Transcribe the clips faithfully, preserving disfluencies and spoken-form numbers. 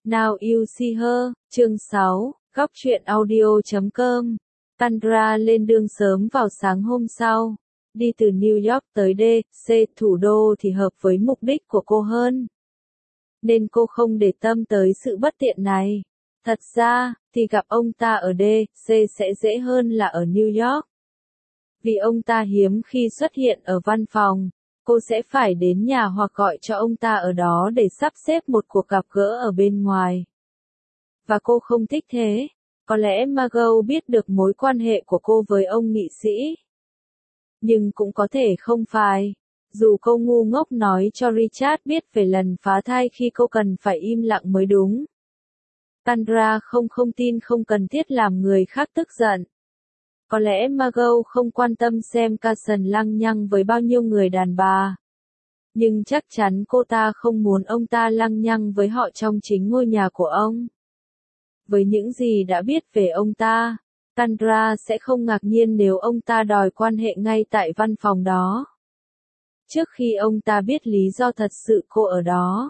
Now You See Her, chương sáu, góc truyện audio chấm com. Sandra lên đường sớm vào sáng hôm sau. Đi từ New York tới đê xê thủ đô thì hợp với mục đích của cô hơn. Nên cô không để tâm tới sự bất tiện này. Thật ra, thì gặp ông ta ở đê xê sẽ dễ hơn là ở New York. Vì ông ta hiếm khi xuất hiện ở văn phòng, cô sẽ phải đến nhà hoặc gọi cho ông ta ở đó để sắp xếp một cuộc gặp gỡ ở bên ngoài. Và cô không thích thế. Có lẽ Margot biết được mối quan hệ của cô với ông nghị sĩ. Nhưng cũng có thể không phải. Dù cô ngu ngốc nói cho Richard biết về lần phá thai khi cô cần phải im lặng mới đúng. Sandra không không tin không cần thiết làm người khác tức giận. Có lẽ Margot không quan tâm xem Carson lăng nhăng với bao nhiêu người đàn bà. Nhưng chắc chắn cô ta không muốn ông ta lăng nhăng với họ trong chính ngôi nhà của ông. Với những gì đã biết về ông ta, Sandra sẽ không ngạc nhiên nếu ông ta đòi quan hệ ngay tại văn phòng đó. Trước khi ông ta biết lý do thật sự cô ở đó.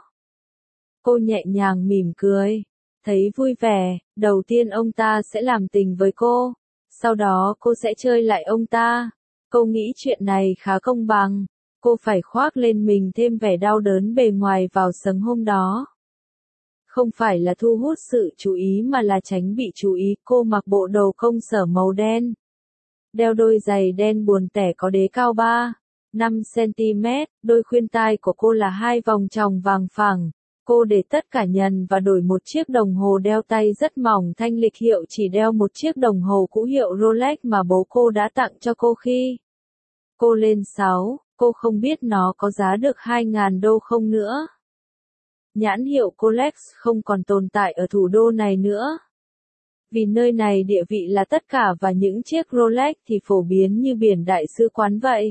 Cô nhẹ nhàng mỉm cười, thấy vui vẻ, đầu tiên ông ta sẽ làm tình với cô, sau đó cô sẽ chơi lại ông ta. Cô nghĩ chuyện này khá công bằng, cô phải khoác lên mình thêm vẻ đau đớn bề ngoài vào sáng hôm đó. Không phải là thu hút sự chú ý mà là tránh bị chú ý. Cô mặc bộ đồ công sở màu đen. Đeo đôi giày đen buồn tẻ có đế cao ba phẩy năm xăng-ti-mét, đôi khuyên tai của cô là hai vòng tròng vàng phẳng. Cô để tất cả nhẫn và đổi một chiếc đồng hồ đeo tay rất mỏng thanh lịch hiệu chỉ đeo một chiếc đồng hồ cũ hiệu Rolex mà bố cô đã tặng cho cô khi cô lên sáu, cô không biết nó có giá được hai nghìn đô không nữa. Nhãn hiệu Rolex không còn tồn tại ở thủ đô này nữa. Vì nơi này địa vị là tất cả và những chiếc Rolex thì phổ biến như biển đại sứ quán vậy.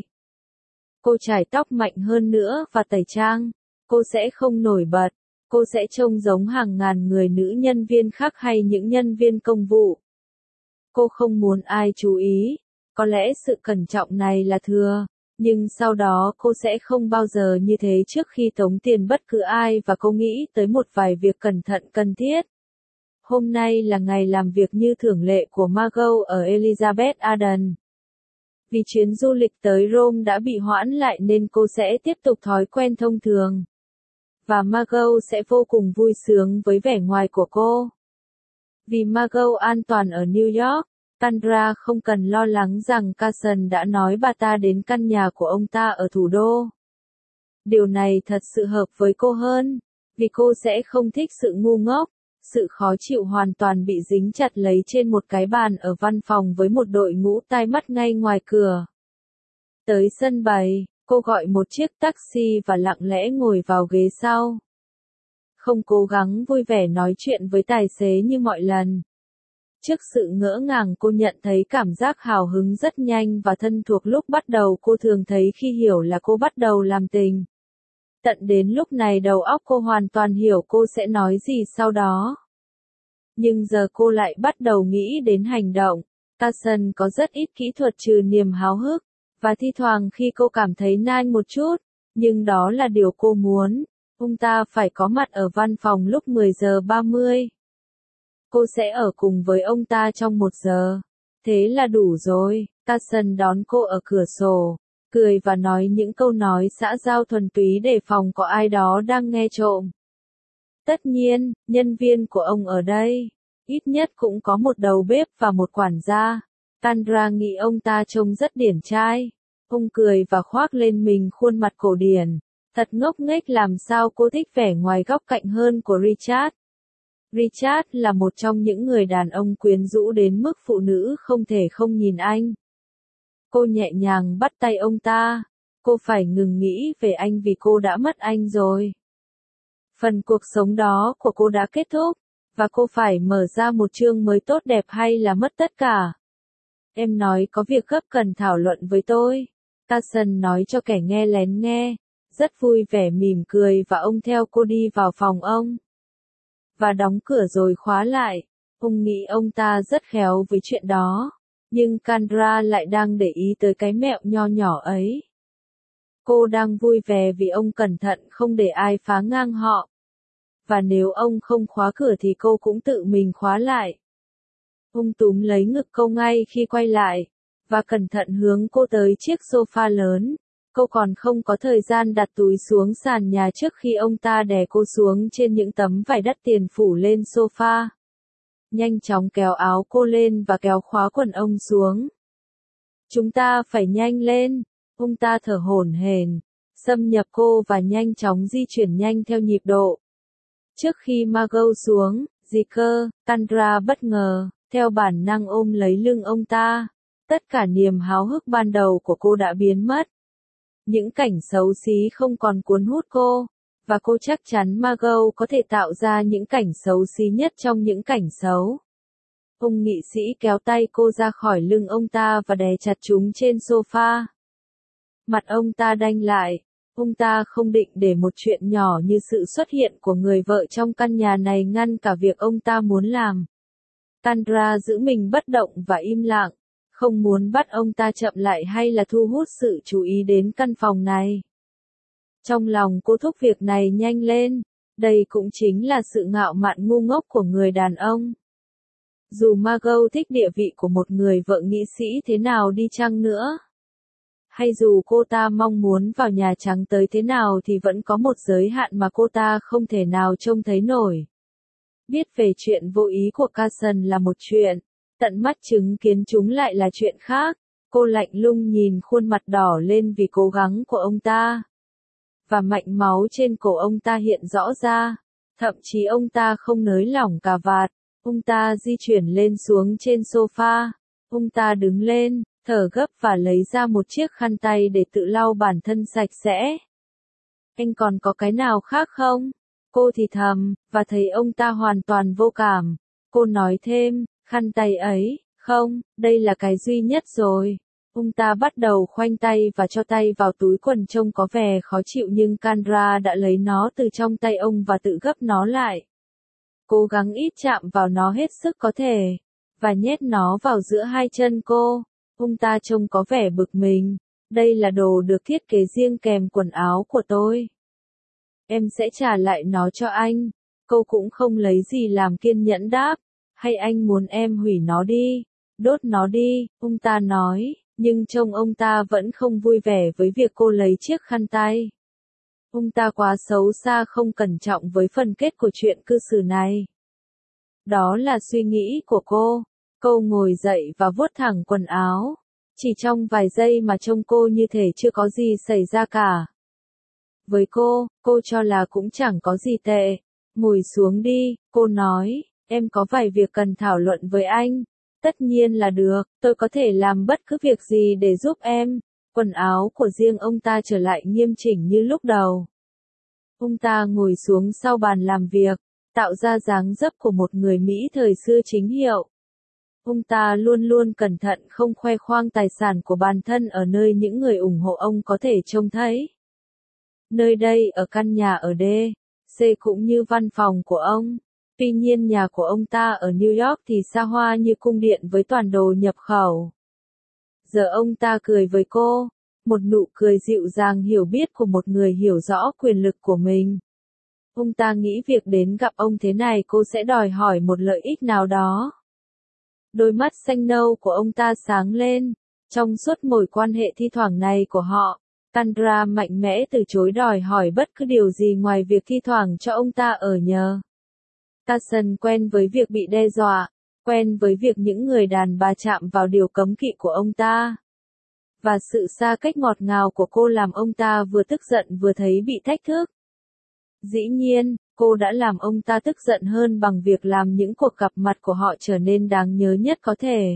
Cô chải tóc mạnh hơn nữa và tẩy trang. Cô sẽ không nổi bật. Cô sẽ trông giống hàng ngàn người nữ nhân viên khác hay những nhân viên công vụ. Cô không muốn ai chú ý. Có lẽ sự cẩn trọng này là thừa. Nhưng sau đó cô sẽ không bao giờ như thế trước khi tống tiền bất cứ ai và cô nghĩ tới một vài việc cẩn thận cần thiết. Hôm nay là ngày làm việc như thường lệ của Margot ở Elizabeth Arden. Vì chuyến du lịch tới Rome đã bị hoãn lại nên cô sẽ tiếp tục thói quen thông thường. Và Margot sẽ vô cùng vui sướng với vẻ ngoài của cô. Vì Margot an toàn ở New York, Sandra không cần lo lắng rằng Carson đã nói bà ta đến căn nhà của ông ta ở thủ đô. Điều này thật sự hợp với cô hơn, vì cô sẽ không thích sự ngu ngốc, sự khó chịu hoàn toàn bị dính chặt lấy trên một cái bàn ở văn phòng với một đội ngũ tai mắt ngay ngoài cửa. Tới sân bay, cô gọi một chiếc taxi và lặng lẽ ngồi vào ghế sau. Không cố gắng vui vẻ nói chuyện với tài xế như mọi lần. Trước sự ngỡ ngàng cô nhận thấy cảm giác hào hứng rất nhanh và thân thuộc lúc bắt đầu cô thường thấy khi hiểu là cô bắt đầu làm tình. Tận đến lúc này đầu óc cô hoàn toàn hiểu cô sẽ nói gì sau đó. Nhưng giờ cô lại bắt đầu nghĩ đến hành động. Carson có rất ít kỹ thuật trừ niềm háo hức, và thi thoảng khi cô cảm thấy nản một chút, nhưng đó là điều cô muốn. Ông ta phải có mặt ở văn phòng lúc mười giờ ba mươi. Cô sẽ ở cùng với ông ta trong một giờ. Thế là đủ rồi. Carson đón cô ở cửa sổ, cười và nói những câu nói xã giao thuần túy để phòng có ai đó đang nghe trộm. Tất nhiên, nhân viên của ông ở đây. Ít nhất cũng có một đầu bếp và một quản gia. Sandra nghĩ ông ta trông rất điển trai. Ông cười và khoác lên mình khuôn mặt cổ điển. Thật ngốc nghếch làm sao cô thích vẻ ngoài góc cạnh hơn của Richard. Richard là một trong những người đàn ông quyến rũ đến mức phụ nữ không thể không nhìn anh. Cô nhẹ nhàng bắt tay ông ta. Cô phải ngừng nghĩ về anh vì cô đã mất anh rồi. Phần cuộc sống đó của cô đã kết thúc, và cô phải mở ra một chương mới tốt đẹp hay là mất tất cả. Em nói có việc gấp cần thảo luận với tôi. Carson nói cho kẻ nghe lén nghe, rất vui vẻ mỉm cười và ông theo cô đi vào phòng ông. Và đóng cửa rồi khóa lại. Ông nghĩ ông ta rất khéo với chuyện đó. Nhưng Sandra lại đang để ý tới cái mẹo nho nhỏ ấy. Cô đang vui vẻ vì ông cẩn thận không để ai phá ngang họ. và nếu ông không khóa cửa thì cô cũng tự mình khóa lại. Ông túm lấy ngực cô ngay khi quay lại, và cẩn thận hướng cô tới chiếc sofa lớn. Cô còn không có thời gian đặt túi xuống sàn nhà trước khi ông ta đè cô xuống trên những tấm vải đắt tiền phủ lên sofa. Nhanh chóng kéo áo cô lên và kéo khóa quần ông xuống. Chúng ta phải nhanh lên, ông ta thở hổn hển, xâm nhập cô và nhanh chóng di chuyển nhanh theo nhịp độ. Trước khi Margot xuống, gì cơ, Tandra bất ngờ, theo bản năng ôm lấy lưng ông ta. Tất cả niềm háo hức ban đầu của cô đã biến mất. Những cảnh xấu xí không còn cuốn hút cô, và cô chắc chắn Margot có thể tạo ra những cảnh xấu xí nhất trong những cảnh xấu. Ông nghị sĩ kéo tay cô ra khỏi lưng ông ta và đè chặt chúng trên sofa. Mặt ông ta đanh lại, ông ta không định để một chuyện nhỏ như sự xuất hiện của người vợ trong căn nhà này ngăn cả việc ông ta muốn làm. Tandra giữ mình bất động và im lặng, không muốn bắt ông ta chậm lại hay là thu hút sự chú ý đến căn phòng này. Trong lòng cô thúc việc này nhanh lên, đây cũng chính là sự ngạo mạn ngu ngốc của người đàn ông. Dù Margot thích địa vị của một người vợ nghị sĩ thế nào đi chăng nữa, hay dù cô ta mong muốn vào Nhà Trắng tới thế nào thì vẫn có một giới hạn mà cô ta không thể nào trông thấy nổi. Biết về chuyện vô ý của Carson là một chuyện, tận mắt chứng kiến chúng lại là chuyện khác. Cô lạnh lùng nhìn khuôn mặt đỏ lên vì cố gắng của ông ta. Và mạch máu trên cổ ông ta hiện rõ ra. Thậm chí ông ta không nới lỏng cà vạt. Ông ta di chuyển lên xuống trên sofa. Ông ta đứng lên, thở gấp và lấy ra một chiếc khăn tay để tự lau bản thân sạch sẽ. Anh còn có cái nào khác không? Cô thì thầm, và thấy ông ta hoàn toàn vô cảm. Cô nói thêm, khăn tay ấy, không, đây là cái duy nhất rồi. Ông ta bắt đầu khoanh tay và cho tay vào túi quần trông có vẻ khó chịu nhưng Tandra đã lấy nó từ trong tay ông và tự gấp nó lại. Cố gắng ít chạm vào nó hết sức có thể, và nhét nó vào giữa hai chân cô. Ông ta trông có vẻ bực mình. Đây là đồ được thiết kế riêng kèm quần áo của tôi. Em sẽ trả lại nó cho anh. Cô cũng không lấy gì làm kiên nhẫn đáp. Hay anh muốn em hủy nó đi, đốt nó đi, ông ta nói, nhưng trông ông ta vẫn không vui vẻ với việc cô lấy chiếc khăn tay. Ông ta quá xấu xa không cẩn trọng với phần kết của chuyện cư xử này. Đó là suy nghĩ của cô. Cô ngồi dậy và vuốt thẳng quần áo. Chỉ trong vài giây mà trông cô như thể chưa có gì xảy ra cả. Với cô, cô cho là cũng chẳng có gì tệ. Ngồi xuống đi, cô nói. Em có vài việc cần thảo luận với anh. Tất nhiên là được, tôi có thể làm bất cứ việc gì để giúp em. Quần áo của riêng ông ta trở lại nghiêm chỉnh như lúc đầu. Ông ta ngồi xuống sau bàn làm việc, tạo ra dáng dấp của một người Mỹ thời xưa chính hiệu. Ông ta luôn luôn cẩn thận không khoe khoang tài sản của bản thân ở nơi những người ủng hộ ông có thể trông thấy. Nơi đây ở căn nhà ở D, C cũng như văn phòng của ông. Tuy nhiên nhà của ông ta ở New York thì xa hoa như cung điện với toàn đồ nhập khẩu. Giờ ông ta cười với cô, một nụ cười dịu dàng hiểu biết của một người hiểu rõ quyền lực của mình. Ông ta nghĩ việc đến gặp ông thế này cô sẽ đòi hỏi một lợi ích nào đó. Đôi mắt xanh nâu của ông ta sáng lên, trong suốt mối quan hệ thi thoảng này của họ. Tandra mạnh mẽ từ chối đòi hỏi bất cứ điều gì ngoài việc thi thoảng cho ông ta ở nhờ. Carson quen với việc bị đe dọa, quen với việc những người đàn bà chạm vào điều cấm kỵ của ông ta. Và sự xa cách ngọt ngào của cô làm ông ta vừa tức giận vừa thấy bị thách thức. Dĩ nhiên, cô đã làm ông ta tức giận hơn bằng việc làm những cuộc gặp mặt của họ trở nên đáng nhớ nhất có thể.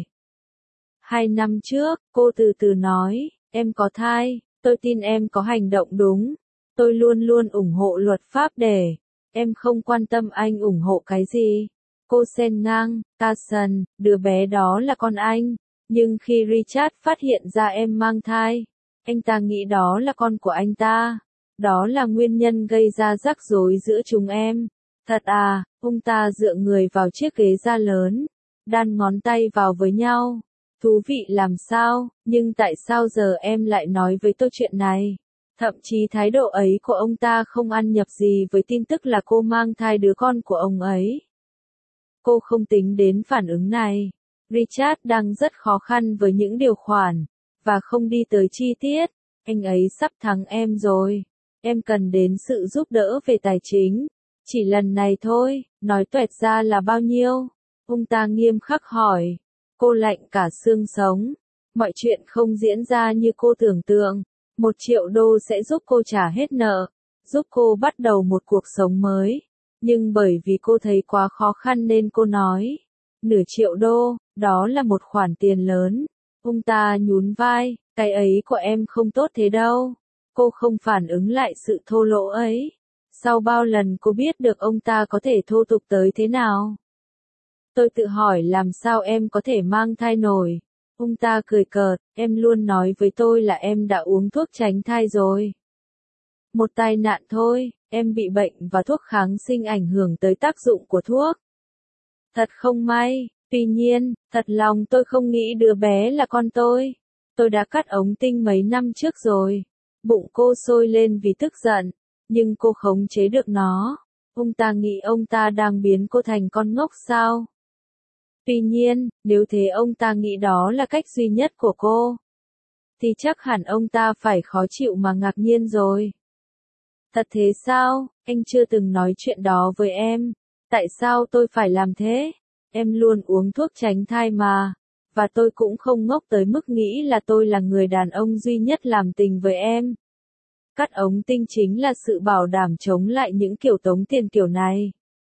Hai năm trước, cô từ từ nói, em có thai, tôi tin em có hành động đúng. Tôi luôn luôn ủng hộ luật pháp để, em không quan tâm anh ủng hộ cái gì. Cô xen ngang, Carson, đứa bé đó là con anh. Nhưng khi Richard phát hiện ra em mang thai, anh ta nghĩ đó là con của anh ta. Đó là nguyên nhân gây ra rắc rối giữa chúng em. Thật à, ông ta dựa người vào chiếc ghế da lớn, đan ngón tay vào với nhau. Thú vị làm sao, nhưng tại sao giờ em lại nói với tôi chuyện này? Thậm chí thái độ ấy của ông ta không ăn nhập gì với tin tức là cô mang thai đứa con của ông ấy. Cô không tính đến phản ứng này. Richard đang rất khó khăn với những điều khoản, và không đi tới chi tiết. Anh ấy sắp thắng em rồi. Em cần đến sự giúp đỡ về tài chính. Chỉ lần này thôi, nói toẹt ra là bao nhiêu? Ông ta nghiêm khắc hỏi. Cô lạnh cả xương sống. Mọi chuyện không diễn ra như cô tưởng tượng. Một triệu đô sẽ giúp cô trả hết nợ, giúp cô bắt đầu một cuộc sống mới. Nhưng bởi vì cô thấy quá khó khăn nên cô nói. Nửa triệu đô, đó là một khoản tiền lớn. Ông ta nhún vai, cái ấy của em không tốt thế đâu. Cô không phản ứng lại sự thô lỗ ấy. Sau bao lần cô biết được ông ta có thể thô tục tới thế nào? Tôi tự hỏi làm sao em có thể mang thai nổi. Ông ta cười cợt, em luôn nói với tôi là em đã uống thuốc tránh thai rồi. Một tai nạn thôi, em bị bệnh và thuốc kháng sinh ảnh hưởng tới tác dụng của thuốc. Thật không may, tuy nhiên, thật lòng tôi không nghĩ đứa bé là con tôi. Tôi đã cắt ống tinh mấy năm trước rồi. Bụng cô sôi lên vì tức giận, nhưng cô khống chế được nó. Ông ta nghĩ ông ta đang biến cô thành con ngốc sao? Tuy nhiên, nếu thế ông ta nghĩ đó là cách duy nhất của cô, thì chắc hẳn ông ta phải khó chịu mà ngạc nhiên rồi. Thật thế sao? Anh chưa từng nói chuyện đó với em. Tại sao tôi phải làm thế? Em luôn uống thuốc tránh thai mà. Và tôi cũng không ngốc tới mức nghĩ là tôi là người đàn ông duy nhất làm tình với em. Cắt ống tinh chính là sự bảo đảm chống lại những kiểu tống tiền kiểu này.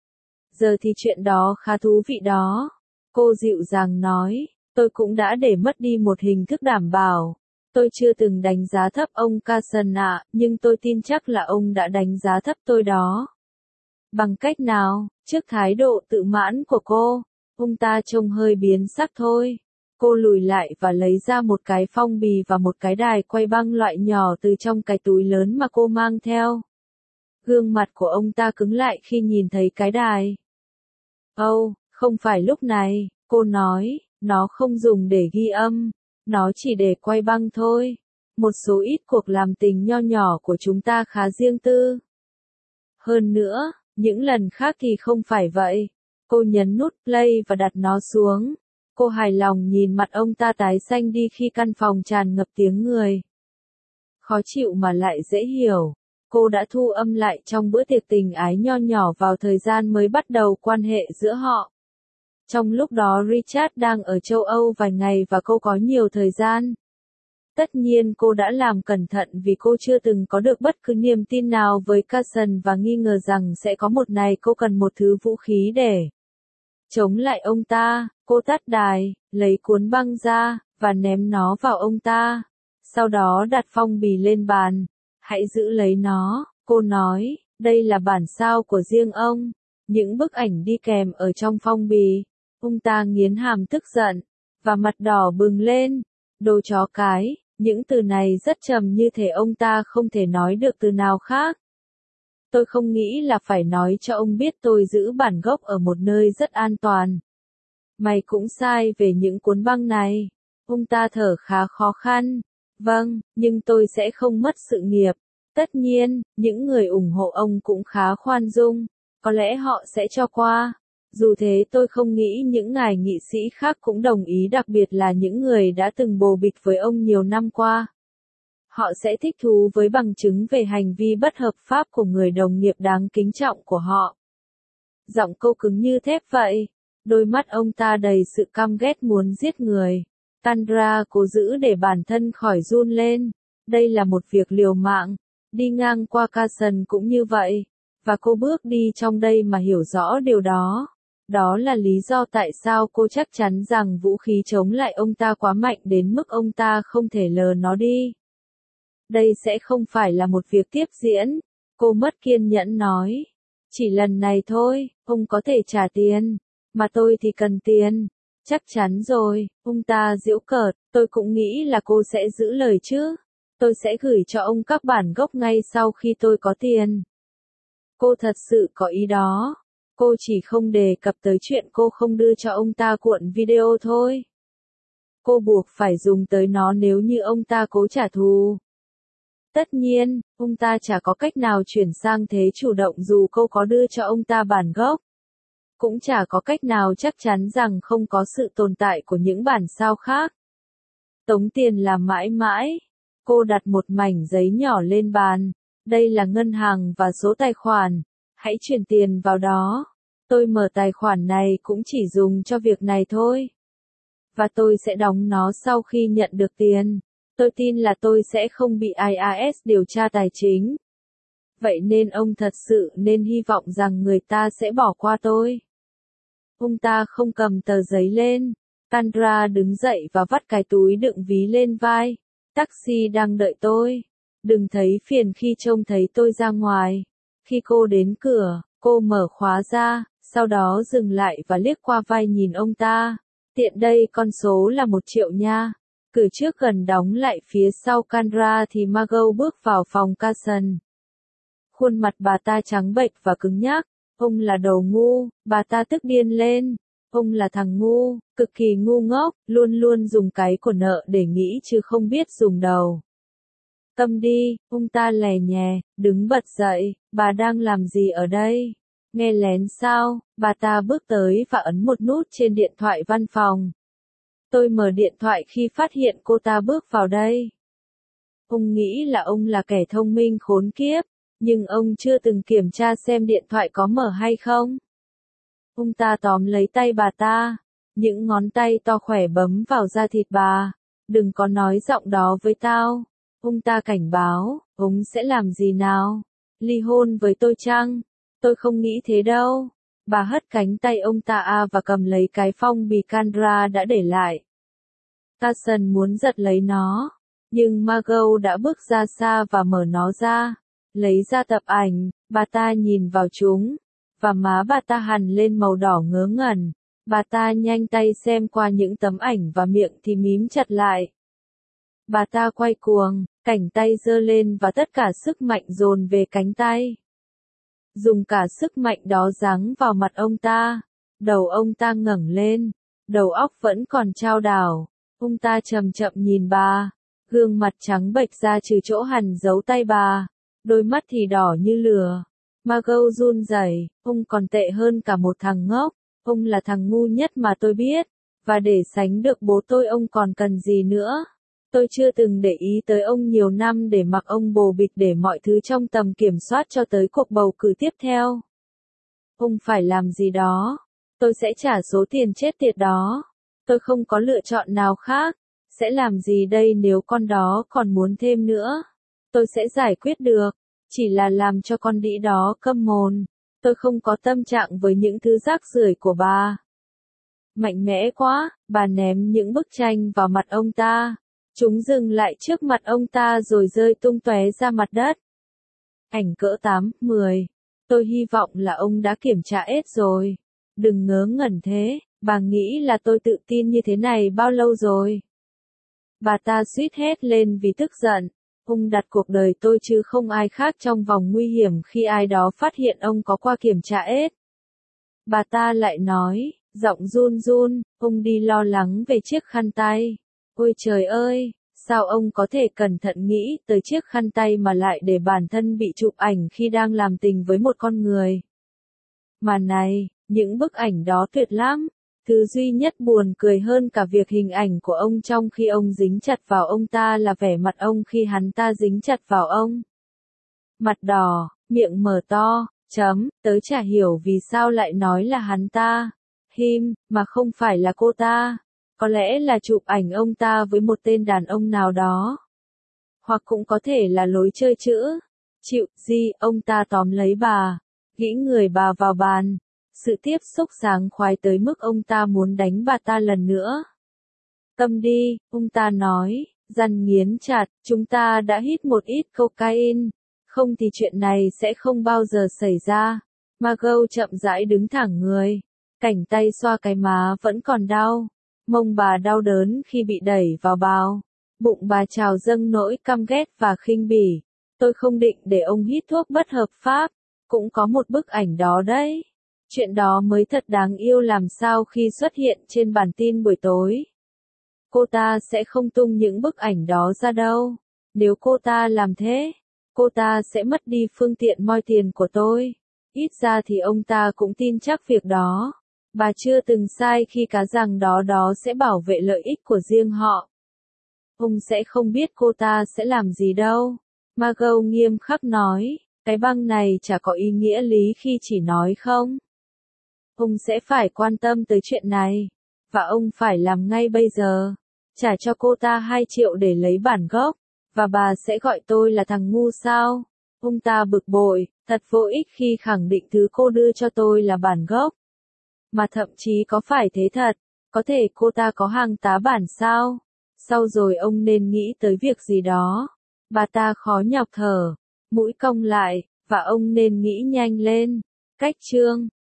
Giờ thì chuyện đó khá thú vị đó. Cô dịu dàng nói, tôi cũng đã để mất đi một hình thức đảm bảo. Tôi chưa từng đánh giá thấp ông Carson ạ, nhưng tôi tin chắc là ông đã đánh giá thấp tôi đó. Bằng cách nào? Trước thái độ tự mãn của cô, ông ta trông hơi biến sắc thôi. Cô lùi lại và lấy ra một cái phong bì và một cái đài quay băng loại nhỏ từ trong cái túi lớn mà cô mang theo. Gương mặt của ông ta cứng lại khi nhìn thấy cái đài. Âu, oh, không phải lúc này, cô nói, nó không dùng để ghi âm, nó chỉ để quay băng thôi. Một số ít cuộc làm tình nho nhỏ của chúng ta khá riêng tư. Hơn nữa, những lần khác thì không phải vậy. Cô nhấn nút play và đặt nó xuống. Cô hài lòng nhìn mặt ông ta tái xanh đi khi căn phòng tràn ngập tiếng người. Khó chịu mà lại dễ hiểu. Cô đã thu âm lại trong bữa tiệc tình ái nho nhỏ vào thời gian mới bắt đầu quan hệ giữa họ. Trong lúc đó Richard đang ở châu Âu vài ngày và cô có nhiều thời gian. Tất nhiên cô đã làm cẩn thận vì cô chưa từng có được bất cứ niềm tin nào với Carson và nghi ngờ rằng sẽ có một ngày cô cần một thứ vũ khí để chống lại ông ta. Cô tắt đài, lấy cuốn băng ra, và ném nó vào ông ta. Sau đó đặt phong bì lên bàn. Hãy giữ lấy nó, cô nói, đây là bản sao của riêng ông. Những bức ảnh đi kèm ở trong phong bì. Ông ta nghiến hàm tức giận, và mặt đỏ bừng lên. Đồ chó cái, những từ này rất trầm như thể ông ta không thể nói được từ nào khác. Tôi không nghĩ là phải nói cho ông biết tôi giữ bản gốc ở một nơi rất an toàn. Mày cũng sai về những cuốn băng này. Ông ta thở khá khó khăn. Vâng, nhưng tôi sẽ không mất sự nghiệp. Tất nhiên, những người ủng hộ ông cũng khá khoan dung. Có lẽ họ sẽ cho qua. Dù thế tôi không nghĩ những ngài nghị sĩ khác cũng đồng ý, đặc biệt là những người đã từng bồ bịch với ông nhiều năm qua. Họ sẽ thích thú với bằng chứng về hành vi bất hợp pháp của người đồng nghiệp đáng kính trọng của họ. Giọng cô cứng như thép vậy. Đôi mắt ông ta đầy sự căm ghét muốn giết người. Tandra cố giữ để bản thân khỏi run lên. Đây là một việc liều mạng. Đi ngang qua Carson cũng như vậy. Và cô bước đi trong đây mà hiểu rõ điều đó. Đó là lý do tại sao cô chắc chắn rằng vũ khí chống lại ông ta quá mạnh đến mức ông ta không thể lờ nó đi. Đây sẽ không phải là một việc tiếp diễn. Cô mất kiên nhẫn nói. Chỉ lần này thôi, ông có thể trả tiền. Mà tôi thì cần tiền. Chắc chắn rồi, ông ta giễu cợt, tôi cũng nghĩ là cô sẽ giữ lời chứ. Tôi sẽ gửi cho ông các bản gốc ngay sau khi tôi có tiền. Cô thật sự có ý đó. Cô chỉ không đề cập tới chuyện cô không đưa cho ông ta cuộn video thôi. Cô buộc phải dùng tới nó nếu như ông ta cố trả thù. Tất nhiên, ông ta chả có cách nào chuyển sang thế chủ động dù cô có đưa cho ông ta bản gốc. Cũng chả có cách nào chắc chắn rằng không có sự tồn tại của những bản sao khác. Tống tiền là mãi mãi. Cô đặt một mảnh giấy nhỏ lên bàn. Đây là ngân hàng và số tài khoản. Hãy chuyển tiền vào đó. Tôi mở tài khoản này cũng chỉ dùng cho việc này thôi. Và tôi sẽ đóng nó sau khi nhận được tiền. Tôi tin là tôi sẽ không bị i a ét điều tra tài chính. Vậy nên ông thật sự nên hy vọng rằng người ta sẽ bỏ qua tôi. Ông ta không cầm tờ giấy lên. Sandra đứng dậy và vắt cái túi đựng ví lên vai. Taxi đang đợi tôi. Đừng thấy phiền khi trông thấy tôi ra ngoài. Khi cô đến cửa, cô mở khóa ra, sau đó dừng lại và liếc qua vai nhìn ông ta. Tiện đây con số là một triệu nha. Cửa trước gần đóng lại phía sau Sandra thì Margot bước vào phòng Carson. Khuôn mặt bà ta trắng bệch và cứng nhắc. Ông là đồ ngu, bà ta tức điên lên. Ông là thằng ngu, cực kỳ ngu ngốc, luôn luôn dùng cái của nợ để nghĩ chứ không biết dùng đầu. Câm đi, ông ta lè nhè, đứng bật dậy, bà đang làm gì ở đây? Nghe lén sao? Bà ta bước tới và ấn một nút trên điện thoại văn phòng. Tôi mở điện thoại khi phát hiện cô ta bước vào đây. Ông nghĩ là ông là kẻ thông minh khốn kiếp, nhưng ông chưa từng kiểm tra xem điện thoại có mở hay không. Ông ta tóm lấy tay bà ta, những ngón tay to khỏe bấm vào da thịt bà. Đừng có nói giọng đó với tao. Ông ta cảnh báo, ông sẽ làm gì nào? Ly hôn với tôi chăng? Tôi không nghĩ thế đâu. Bà hất cánh tay ông ta a và cầm lấy cái phong bì Sandra đã để lại. Carson muốn giật lấy nó, nhưng Margot đã bước ra xa và mở nó ra. Lấy ra tập ảnh, bà ta nhìn vào chúng, và má bà ta hằn lên màu đỏ ngớ ngẩn. Bà ta nhanh tay xem qua những tấm ảnh và miệng thì mím chặt lại. Bà ta quay cuồng, cảnh tay giơ lên và tất cả sức mạnh dồn về cánh tay. Dùng cả sức mạnh đó giáng vào mặt ông ta. Đầu ông ta ngẩng lên, đầu óc vẫn còn chao đảo. Ông ta chậm chậm nhìn bà, gương mặt trắng bệch ra trừ chỗ hằn dấu tay bà, đôi mắt thì đỏ như lửa. Margot run rẩy, ông còn tệ hơn cả một thằng ngốc, ông là thằng ngu nhất mà tôi biết, và để sánh được bố tôi ông còn cần gì nữa. Tôi chưa từng để ý tới ông nhiều năm để mặc ông bồ bịch để mọi thứ trong tầm kiểm soát cho tới cuộc bầu cử tiếp theo. Ông phải làm gì đó. Tôi sẽ trả số tiền chết tiệt đó. Tôi không có lựa chọn nào khác. Sẽ làm gì đây nếu con đó còn muốn thêm nữa? Tôi sẽ giải quyết được. Chỉ là làm cho con đĩ đó câm mồm. Tôi không có tâm trạng với những thứ rác rưởi của bà. Mạnh mẽ quá, bà ném những bức tranh vào mặt ông ta. Chúng dừng lại trước mặt ông ta rồi rơi tung tóe ra mặt đất. Ảnh cỡ tám, mười. Tôi hy vọng là ông đã kiểm tra hết rồi. Đừng ngớ ngẩn thế, bà nghĩ là tôi tự tin như thế này bao lâu rồi? Bà ta suýt hét lên vì tức giận. Ông đặt cuộc đời tôi chứ không ai khác trong vòng nguy hiểm khi ai đó phát hiện ông có qua kiểm tra ết. Bà ta lại nói, giọng run run, ông đi lo lắng về chiếc khăn tay. Ôi trời ơi, sao ông có thể cẩn thận nghĩ tới chiếc khăn tay mà lại để bản thân bị chụp ảnh khi đang làm tình với một con người? Mà này, những bức ảnh đó tuyệt lắm. Thứ duy nhất buồn cười hơn cả việc hình ảnh của ông trong khi ông dính chặt vào ông ta là vẻ mặt ông khi hắn ta dính chặt vào ông. Mặt đỏ, miệng mở to, chấm, tớ chả hiểu vì sao lại nói là hắn ta. Him, mà không phải là cô ta. Có lẽ là chụp ảnh ông ta với một tên đàn ông nào đó. Hoặc cũng có thể là lối chơi chữ. Chịu gì, ông ta tóm lấy bà, gĩ người bà vào bàn. Sự tiếp xúc sảng khoái tới mức ông ta muốn đánh bà ta lần nữa. Câm đi, ông ta nói, răng nghiến chặt, chúng ta đã hít một ít cocaine. Không thì chuyện này sẽ không bao giờ xảy ra. Margot chậm rãi đứng thẳng người. Cảnh tay xoa cái má vẫn còn đau. Mông bà đau đớn khi bị đẩy vào bao. Bụng bà trào dâng nỗi căm ghét và khinh bỉ. Tôi không định để ông hít thuốc bất hợp pháp. Cũng có một bức ảnh đó đấy. Chuyện đó mới thật đáng yêu làm sao khi xuất hiện trên bản tin buổi tối. Cô ta sẽ không tung những bức ảnh đó ra đâu. Nếu cô ta làm thế, cô ta sẽ mất đi phương tiện moi tiền của tôi. Ít ra thì ông ta cũng tin chắc việc đó. Bà chưa từng sai khi cá rằng đó đó sẽ bảo vệ lợi ích của riêng họ. Ông sẽ không biết cô ta sẽ làm gì đâu. Margot nghiêm khắc nói, cái băng này chả có ý nghĩa lý khi chỉ nói không. Ông sẽ phải quan tâm tới chuyện này. Và ông phải làm ngay bây giờ. Trả cho cô ta hai triệu để lấy bản gốc. Và bà sẽ gọi tôi là thằng ngu sao? Ông ta bực bội, thật vô ích khi khẳng định thứ cô đưa cho tôi là bản gốc. Mà thậm chí có phải thế thật, có thể cô ta có hàng tá bản sao? Sau rồi ông nên nghĩ tới việc gì đó. Bà ta khó nhọc thở, mũi cong lại, và ông nên nghĩ nhanh lên. Cách chương